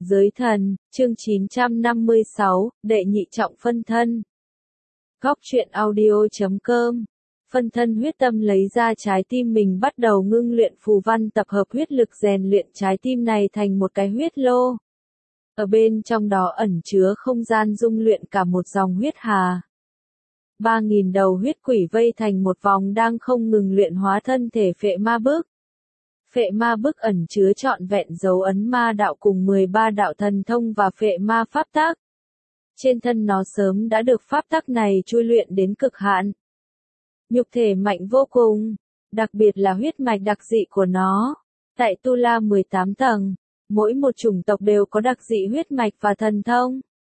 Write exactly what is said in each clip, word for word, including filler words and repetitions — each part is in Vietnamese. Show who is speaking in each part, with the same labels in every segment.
Speaker 1: Giới thần, chương chín trăm năm mươi sáu, đệ nhị trọng phân thân. Góc truyện audio chấm com. Phân thân huyết tâm lấy ra trái tim mình bắt đầu ngưng luyện phù văn tập hợp huyết lực rèn luyện trái tim này thành một cái huyết lô. Ở bên trong đó ẩn chứa không gian dung luyện cả một dòng huyết hà. Ba nghìn đầu huyết quỷ vây thành một vòng đang không ngừng luyện hóa thân thể phệ ma bức. Phệ ma bức ẩn chứa trọn vẹn dấu ấn ma đạo cùng mười ba đạo thần thông và phệ ma pháp tắc. Trên thân nó sớm đã được pháp tắc này chui luyện đến cực hạn. Nhục thể mạnh vô cùng, đặc biệt là huyết mạch đặc dị của nó. Tại Tu La mười tám tầng, mỗi một chủng tộc đều có đặc dị huyết mạch và thần thông.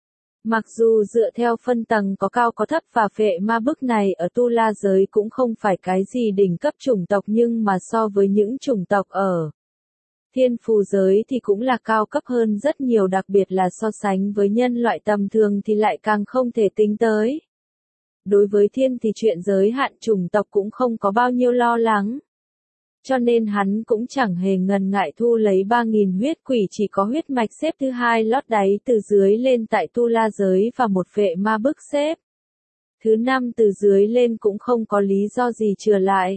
Speaker 1: Mặc dù dựa theo phân tầng có cao có thấp và phệ ma bức này ở Tu La giới cũng không phải cái gì đỉnh cấp chủng tộc nhưng mà so với những chủng tộc ở Thiên Phù giới thì cũng là cao cấp hơn rất nhiều, đặc biệt là so sánh với nhân loại tầm thường thì lại càng không thể tính tới. Đối với Thiên thì chuyện giới hạn chủng tộc cũng không có bao nhiêu lo lắng. Cho nên hắn cũng chẳng hề ngần ngại thu lấy ba nghìn huyết quỷ chỉ có huyết mạch xếp thứ hai lót đáy từ dưới lên tại Tu La giới và một phệ ma bức xếp thứ năm từ dưới lên cũng không có lý do gì chừa lại.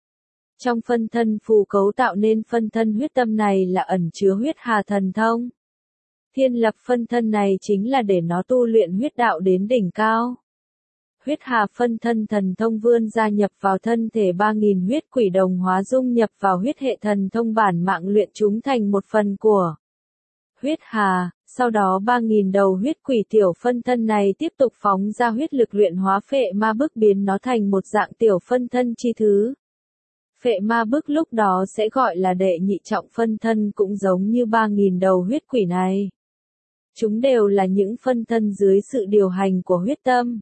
Speaker 1: Trong phân thân phù cấu tạo nên phân thân huyết tâm này là ẩn chứa huyết hà thần thông. Thiên lập phân thân này chính là để nó tu luyện huyết đạo đến đỉnh cao. Huyết hà phân thân thần thông vươn ra nhập vào thân thể ba nghìn huyết quỷ đồng hóa dung nhập vào huyết hệ thần thông bản mạng luyện chúng thành một phần của huyết hà, sau đó ba nghìn đầu huyết quỷ tiểu phân thân này tiếp tục phóng ra huyết lực luyện hóa phệ ma bức biến nó thành một dạng tiểu phân thân chi thứ. Phệ ma bức lúc đó sẽ gọi là đệ nhị trọng phân thân cũng giống như ba nghìn đầu huyết quỷ này. Chúng đều là những phân thân dưới sự điều hành của huyết tâm.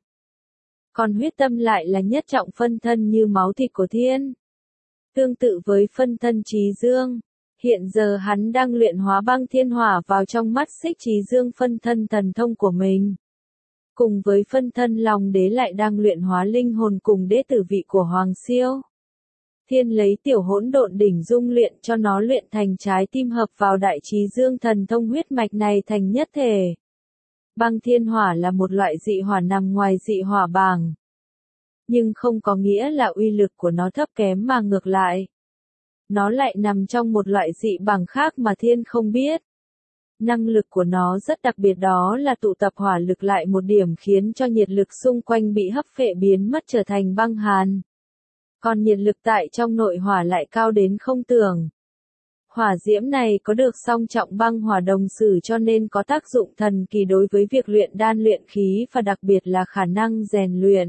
Speaker 1: Còn huyết tâm lại là nhất trọng phân thân như máu thịt của thiên. Tương tự với phân thân Trí Dương, hiện giờ hắn đang luyện hóa băng thiên hỏa vào trong mắt xích Trí Dương phân thân thần thông của mình. Cùng với phân thân Long Đế lại đang luyện hóa linh hồn cùng đế tử vị của Hoàng Siêu. Thiên lấy tiểu hỗn độn đỉnh dung luyện cho nó luyện thành trái tim hợp vào đại Trí Dương thần thông huyết mạch này thành nhất thể. Băng thiên hỏa là một loại dị hỏa nằm ngoài dị hỏa bảng. Nhưng không có nghĩa là uy lực của nó thấp kém mà ngược lại. Nó lại nằm trong một loại dị bảng khác mà thiên không biết. Năng lực của nó rất đặc biệt, đó là tụ tập hỏa lực lại một điểm khiến cho nhiệt lực xung quanh bị hấp phệ biến mất trở thành băng hàn. Còn nhiệt lực tại trong nội hỏa lại cao đến không tưởng. Hỏa diễm này có được song trọng băng hỏa đồng sử cho nên có tác dụng thần kỳ đối với việc luyện đan luyện khí và đặc biệt là khả năng rèn luyện.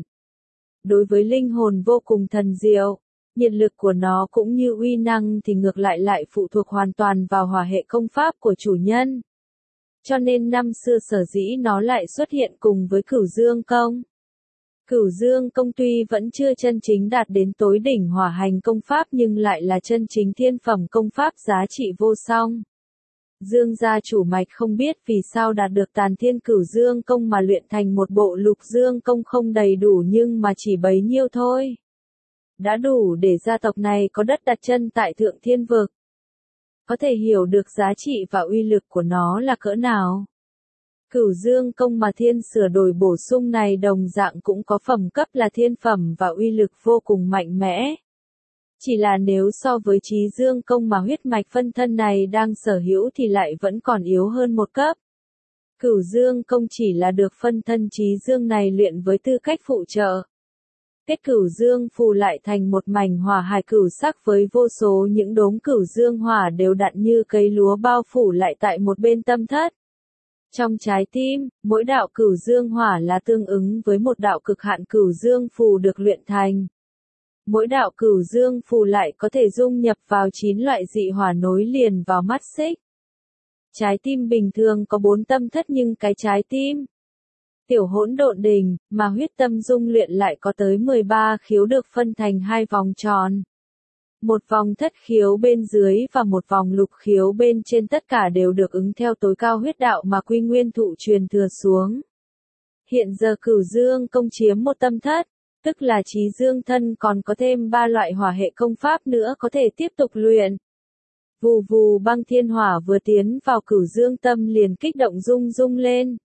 Speaker 1: Đối với linh hồn vô cùng thần diệu, nhiệt lực của nó cũng như uy năng thì ngược lại lại phụ thuộc hoàn toàn vào hỏa hệ công pháp của chủ nhân. Cho nên năm xưa sở dĩ nó lại xuất hiện cùng với Cửu Dương Công. Cửu Dương Công tuy vẫn chưa chân chính đạt đến tối đỉnh hỏa hành công pháp nhưng lại là chân chính thiên phẩm công pháp giá trị vô song. Dương gia chủ mạch không biết vì sao đạt được Tàn Thiên Cửu Dương Công mà luyện thành một bộ Lục Dương Công không đầy đủ nhưng mà chỉ bấy nhiêu thôi. Đã đủ để gia tộc này có đất đặt chân tại Thượng Thiên Vực. Có thể hiểu được giá trị và uy lực của nó là cỡ nào. Cửu Dương Công mà thiên sửa đổi bổ sung này đồng dạng cũng có phẩm cấp là thiên phẩm và uy lực vô cùng mạnh mẽ. Chỉ là nếu so với Trí Dương Công mà huyết mạch phân thân này đang sở hữu thì lại vẫn còn yếu hơn một cấp. Cửu Dương Công chỉ là được phân thân Trí Dương này luyện với tư cách phụ trợ. Kết Cửu Dương phù lại thành một mảnh hỏa hải cửu sắc với vô số những đốm Cửu Dương hỏa đều đặn như cây lúa bao phủ lại tại một bên tâm thất. Trong trái tim, mỗi đạo Cửu Dương hỏa là tương ứng với một đạo cực hạn Cửu Dương phù được luyện thành. Mỗi đạo Cửu Dương phù lại có thể dung nhập vào chín loại dị hỏa nối liền vào mắt xích. Trái tim bình thường có bốn tâm thất nhưng cái trái tim tiểu hỗn độn đỉnh mà huyết tâm dung luyện lại có tới mười ba khiếu được phân thành hai vòng tròn. Một vòng thất khiếu bên dưới và một vòng lục khiếu bên trên, tất cả đều được ứng theo tối cao huyết đạo mà Quy Nguyên Thụ truyền thừa xuống. Hiện giờ Cửu Dương Công chiếm một tâm thất, tức là Trí Dương thân còn có thêm ba loại hỏa hệ công pháp nữa có thể tiếp tục luyện. Vù vù băng thiên hỏa vừa tiến vào Cửu Dương tâm liền kích động rung rung lên.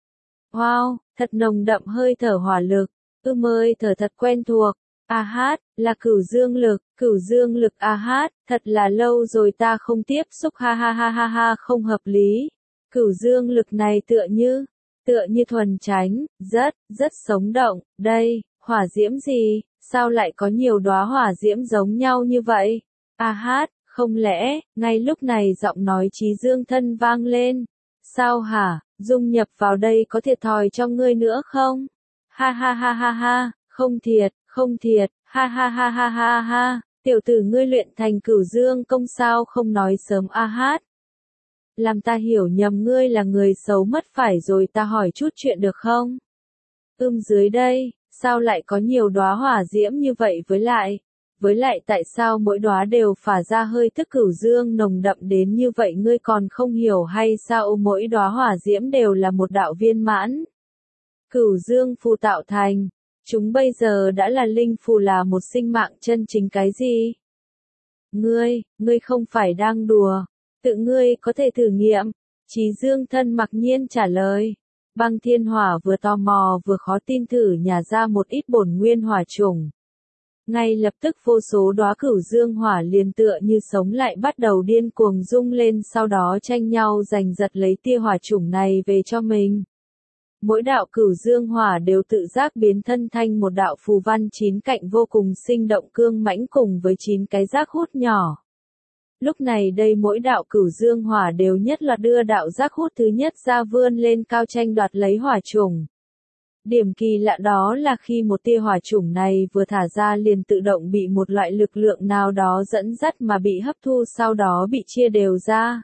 Speaker 1: Wow, thật nồng đậm hơi thở hỏa lực, ưm ơi thở thật quen thuộc. A hát, là Cửu Dương lực, Cửu Dương lực a hát, thật là lâu rồi ta không tiếp xúc ha ha ha ha ha không hợp lý. Cửu Dương lực này tựa như, tựa như thuần tránh, rất, rất sống động, đây, hỏa diễm gì, sao lại có nhiều đóa hỏa diễm giống nhau như vậy? A hát, không lẽ, ngay lúc này giọng nói Chí Dương thân vang lên. Sao hả, dung nhập vào đây có thiệt thòi cho ngươi nữa không? Ha ha ha ha ha, không thiệt, không thiệt, ha ha ha ha ha ha, tiểu tử ngươi luyện thành Cửu Dương công sao không nói sớm a hát. Làm ta hiểu nhầm ngươi là người xấu mất phải rồi ta hỏi chút chuyện được không? Ưm dưới đây, sao lại có nhiều đóa hỏa diễm như vậy với lại? Với lại tại sao mỗi đóa đều phả ra hơi thức Cửu Dương nồng đậm đến như vậy ngươi còn không hiểu hay sao mỗi đóa hỏa diễm đều là một đạo viên mãn? Cửu Dương phù tạo thành, chúng bây giờ đã là linh phù là một sinh mạng chân chính cái gì? Ngươi, ngươi không phải đang đùa, tự ngươi có thể thử nghiệm. Chí Dương thân mặc nhiên trả lời. Băng thiên hỏa vừa tò mò vừa khó tin thử nhả ra một ít bổn nguyên hỏa trùng. Ngay lập tức vô số đóa Cửu Dương hỏa liền tựa như sống lại bắt đầu điên cuồng rung lên sau đó tranh nhau giành giật lấy tia hỏa chủng này về cho mình. Mỗi đạo Cửu Dương hỏa đều tự giác biến thân thành một đạo phù văn chín cạnh vô cùng sinh động cương mãnh cùng với chín cái giác hút nhỏ. Lúc này đây mỗi đạo Cửu Dương hỏa đều nhất loạt đưa đạo giác hút thứ nhất ra vươn lên cao tranh đoạt lấy hỏa chủng. Điểm kỳ lạ đó là khi một tia hỏa chủng này vừa thả ra liền tự động bị một loại lực lượng nào đó dẫn dắt mà bị hấp thu sau đó bị chia đều ra.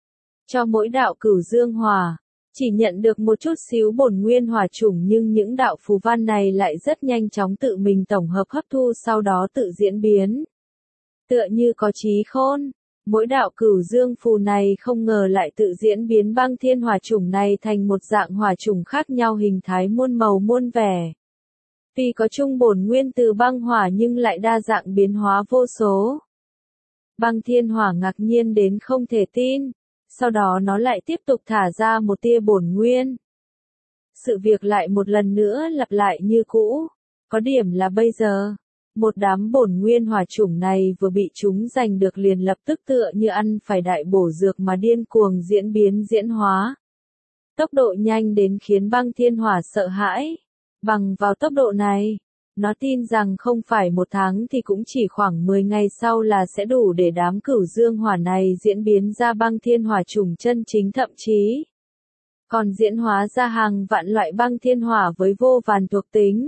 Speaker 1: Cho mỗi đạo Cửu Dương hỏa, chỉ nhận được một chút xíu bổn nguyên hỏa chủng nhưng những đạo phù văn này lại rất nhanh chóng tự mình tổng hợp hấp thu sau đó tự diễn biến. Tựa như có trí khôn. Mỗi đạo Cửu Dương phù này không ngờ lại tự diễn biến băng thiên hỏa chủng này thành một dạng hỏa chủng khác nhau hình thái muôn màu muôn vẻ. Tuy có chung bổn nguyên từ băng hỏa nhưng lại đa dạng biến hóa vô số. Băng thiên hỏa ngạc nhiên đến không thể tin, sau đó nó lại tiếp tục thả ra một tia bổn nguyên. Sự việc lại một lần nữa lặp lại như cũ, có điểm là bây giờ. Một đám bổn nguyên hỏa chủng này vừa bị chúng giành được liền lập tức tựa như ăn phải đại bổ dược mà điên cuồng diễn biến diễn hóa. Tốc độ nhanh đến khiến băng thiên hỏa sợ hãi. Bằng vào tốc độ này, nó tin rằng không phải một tháng thì cũng chỉ khoảng mười ngày sau là sẽ đủ để đám Cửu Dương hỏa này diễn biến ra băng thiên hỏa chủng chân chính thậm chí còn diễn hóa ra hàng vạn loại băng thiên hỏa với vô vàn thuộc tính.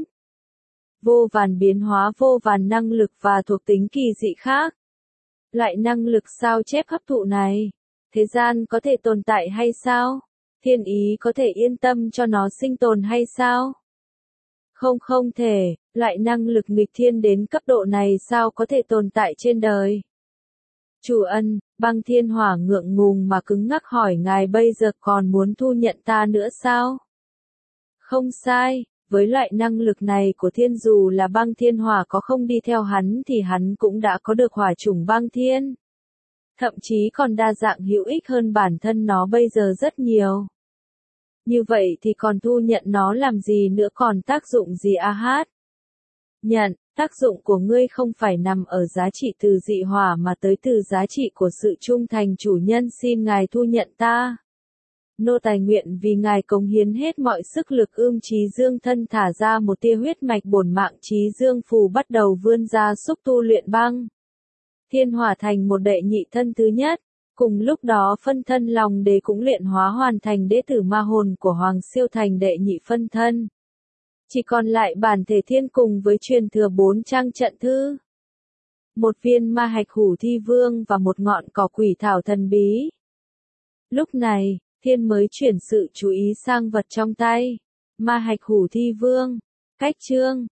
Speaker 1: Vô vàn biến hóa vô vàn năng lực và thuộc tính kỳ dị khác. Loại năng lực sao chép hấp thụ này, thế gian có thể tồn tại hay sao? Thiên ý có thể yên tâm cho nó sinh tồn hay sao? Không không thể, loại năng lực nghịch thiên đến cấp độ này sao có thể tồn tại trên đời? Chủ ân, băng thiên hỏa ngượng ngùng mà cứng ngắc hỏi ngài bây giờ còn muốn thu nhận ta nữa sao? Không sai. Với loại năng lực này của thiên dù là băng thiên hỏa có không đi theo hắn thì hắn cũng đã có được hỏa chủng băng thiên. Thậm chí còn đa dạng hữu ích hơn bản thân nó bây giờ rất nhiều. Như vậy thì còn thu nhận nó làm gì nữa còn tác dụng gì a hát? Nhận, tác dụng của ngươi không phải nằm ở giá trị từ dị hỏa mà tới từ giá trị của sự trung thành chủ nhân xin ngài thu nhận ta. Nô tài nguyện vì ngài cống hiến hết mọi sức lực ươm Chí Dương thân thả ra một tia huyết mạch bổn mạng Chí Dương phù bắt đầu vươn ra xúc tu luyện băng. Thiên hỏa thành một đệ nhị thân thứ nhất, cùng lúc đó phân thân lòng đế cũng luyện hóa hoàn thành đế tử ma hồn của Hoàng Siêu thành đệ nhị phân thân. Chỉ còn lại bản thể thiên cùng với truyền thừa bốn trang trận thư. Một viên ma hạch hủ thi vương và một ngọn cỏ quỷ thảo thần bí. Lúc này, thiên mới chuyển sự chú ý sang vật trong tay. Ma hạch hủ thi vương. Cách chương.